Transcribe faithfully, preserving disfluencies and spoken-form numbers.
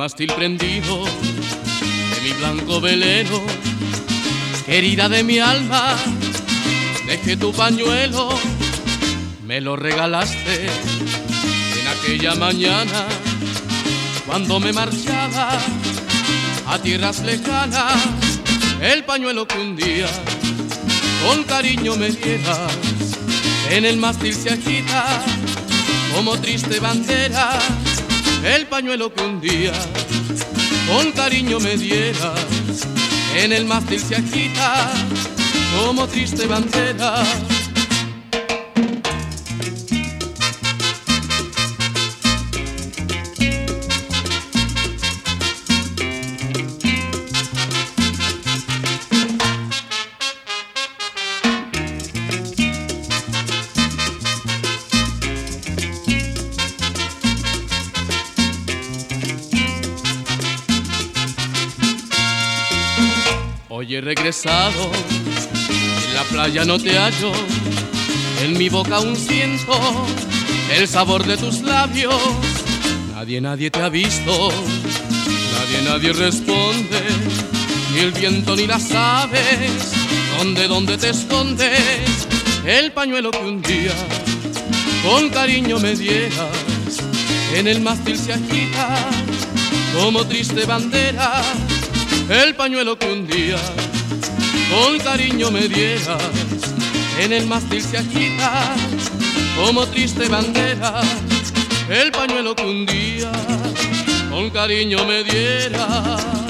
mástil prendido de mi blanco velero. Querida de mi alma, dejé tu pañuelo, me lo regalaste en aquella mañana cuando me marchaba a tierras lejanas. El pañuelo que un día con cariño me dieras, en el mástil se agita como triste bandera. El pañuelo que un día con cariño me dieras, en el mástil se agita como triste bandera. Hoy he regresado, en la playa no te hallo, en mi boca aún siento el sabor de tus labios. Nadie, nadie te ha visto, nadie, nadie responde, ni el viento ni las aves. ¿Dónde, dónde te escondes? El pañuelo que un día con cariño me dieras, en el mástil se agita como triste bandera. El pañuelo que un día con cariño me dieras, en el mástil se agita como triste bandera. El pañuelo que un día con cariño me dieras.